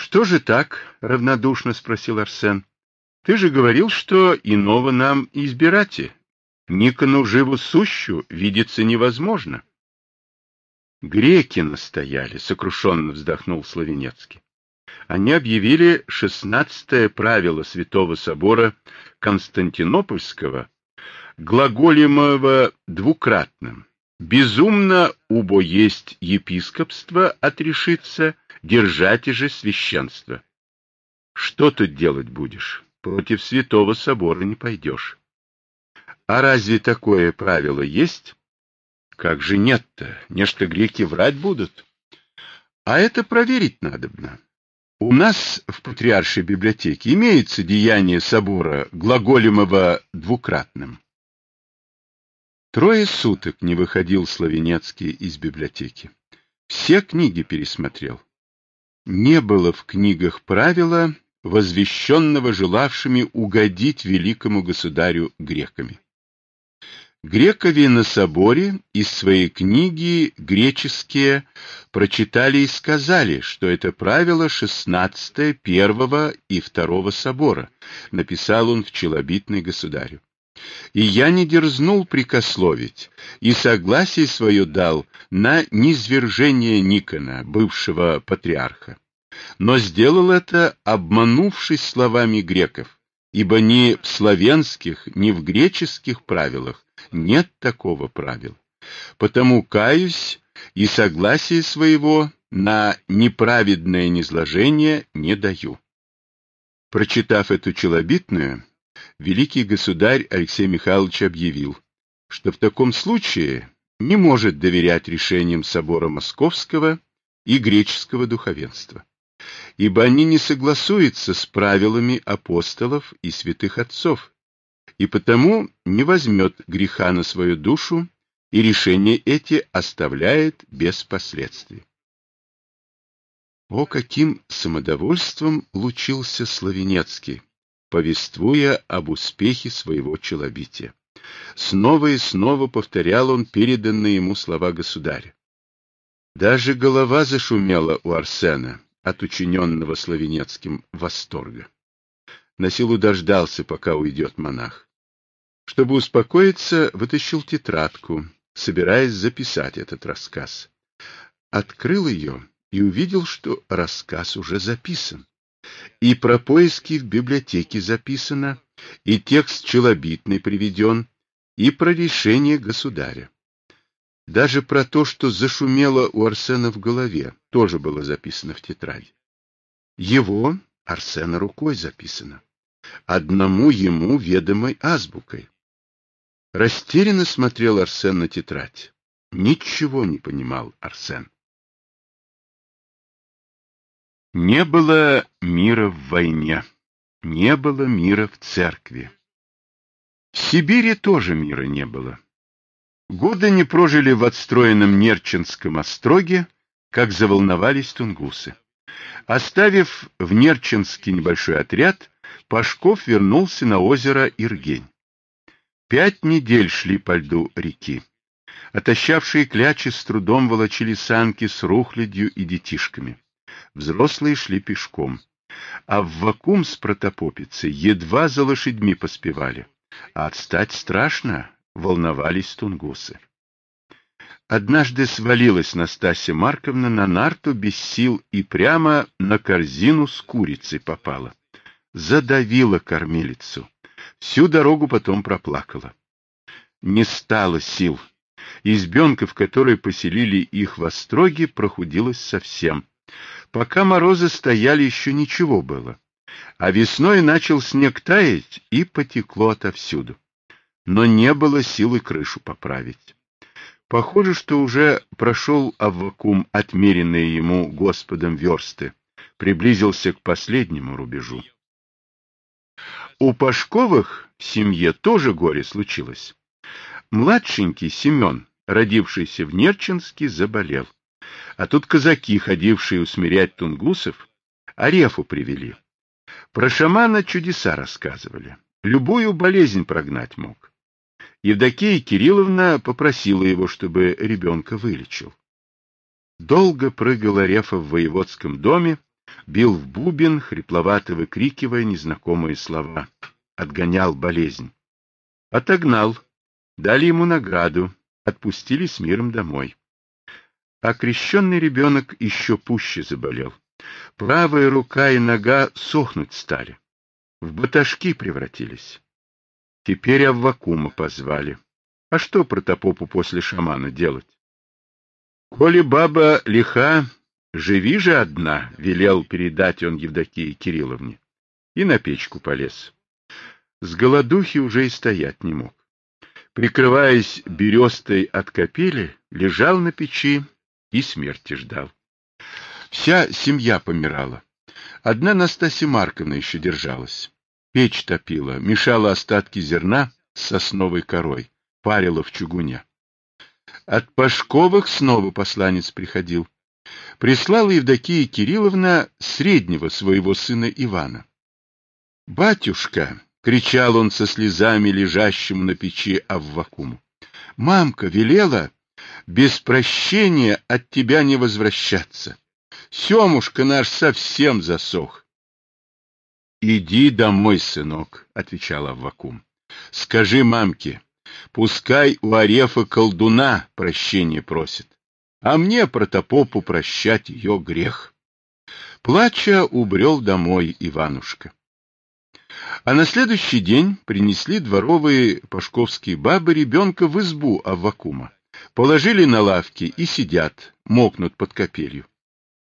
Что же так? — равнодушно спросил Арсен. — Ты же говорил, что иного нам избирати. Никону живу сущу видеться невозможно. Греки настояли, — сокрушенно вздохнул Славенецкий. Они объявили 16-е правило Святого Собора Константинопольского, глаголемого двукратным. Безумно убо есть епископство отрешиться, держать же священство. Что тут делать будешь? Против Святого Собора не пойдешь. А разве такое правило есть? Как же нет-то? Нечто греки врать будут. А это проверить надобно. У нас в Патриаршей библиотеке имеется деяние собора глаголемого двукратным. 3 суток не выходил Славенецкий из библиотеки. Все книги пересмотрел. Не было в книгах правила, возвещенного желавшими угодить великому государю греками. Грекови на соборе из своей книги греческие прочитали и сказали, что это правило 16-е первого и второго собора, написал он в челобитной государю. И я не дерзнул прикословить, и согласие свое дал на низвержение Никона, бывшего патриарха. Но сделал это, обманувшись словами греков, ибо ни в славянских, ни в греческих правилах нет такого правила. Потому каюсь и согласие своего на неправедное низложение не даю. Прочитав эту челобитную, великий государь Алексей Михайлович объявил, что в таком случае не может доверять решениям собора Московского и греческого духовенства, ибо они не согласуются с правилами апостолов и святых отцов, и потому не возьмет греха на свою душу и решения эти оставляет без последствий. О, каким самодовольством лучился Славенецкий, повествуя об успехе своего челобития. Снова и снова повторял он переданные ему слова государя. Даже голова зашумела у Арсена от учиненного Славенецким восторга. Насилу дождался, пока уйдет монах. Чтобы успокоиться, вытащил тетрадку, собираясь записать этот рассказ. Открыл ее и увидел, что рассказ уже записан. И про поиски в библиотеке записано, и текст челобитный приведен, и про решение государя. Даже про то, что зашумело у Арсена в голове, тоже было записано в тетради. Его, Арсена, рукой записано, одному ему ведомой азбукой. Растерянно смотрел Арсен на тетрадь. Ничего не понимал Арсен. Не было мира в войне, не было мира в церкви. В Сибири тоже мира не было. Годы не прожили в отстроенном Нерчинском остроге, как заволновались тунгусы. Оставив в Нерчинске небольшой отряд, Пашков вернулся на озеро Иргень. 5 недель шли по льду реки. Отощавшие клячи с трудом волочили санки с рухлядью и детишками. Взрослые шли пешком, а в вакуум с протопопицей едва за лошадьми поспевали, а отстать страшно, волновались тунгусы. Однажды свалилась Настасья Марковна на нарту без сил и прямо на корзину с курицей попала. Задавила кормилицу. Всю дорогу потом проплакала. Не стало сил. Избенка, в которой поселили их в остроге, прохудилась совсем. Пока морозы стояли, еще ничего было. А весной начал снег таять, и потекло отовсюду. Но не было силы крышу поправить. Похоже, что уже прошел Аввакум отмеренные ему Господом версты, приблизился к последнему рубежу. У Пашковых в семье тоже горе случилось. Младшенький Семен, родившийся в Нерчинске, заболел. А тут казаки, ходившие усмирять тунгусов, Арефу привели. Про шамана чудеса рассказывали. Любую болезнь прогнать мог. Евдокия Кирилловна попросила его, чтобы ребенка вылечил. Долго прыгал Арефа в воеводском доме, бил в бубен, хрипловато выкрикивая незнакомые слова. Отгонял болезнь. Отогнал. Дали ему награду. Отпустили с миром домой. А крещенный ребенок еще пуще заболел. Правая рука и нога сохнуть стали. В баташки превратились. Теперь Аввакума позвали. А что протопопу после шамана делать? Коли баба лиха, живи же одна, велел передать он Евдокии Кирилловне. И на печку полез. С голодухи уже и стоять не мог. Прикрываясь берестой от капели, лежал на печи и смерти ждал. Вся семья помирала. Одна Настасья Марковна еще держалась. Печь топила, мешала остатки зерна с сосновой корой, парила в чугуне. От Пашковых снова посланец приходил. Прислала Евдокия Кирилловна среднего своего сына Ивана. «Батюшка!» — кричал он со слезами лежащему на печи Аввакуму. «Мамка велела без прощения от тебя не возвращаться. Семушка наш совсем засох». «Иди домой, сынок», — отвечал Аввакум. «Скажи мамке, пускай у Арефа колдуна прощения просит, а мне, протопопу, прощать ее грех». Плача убрел домой Иванушка. А на следующий день принесли дворовые пашковские бабы ребенка в избу Аввакума. Положили на лавки и сидят, мокнут под капелью.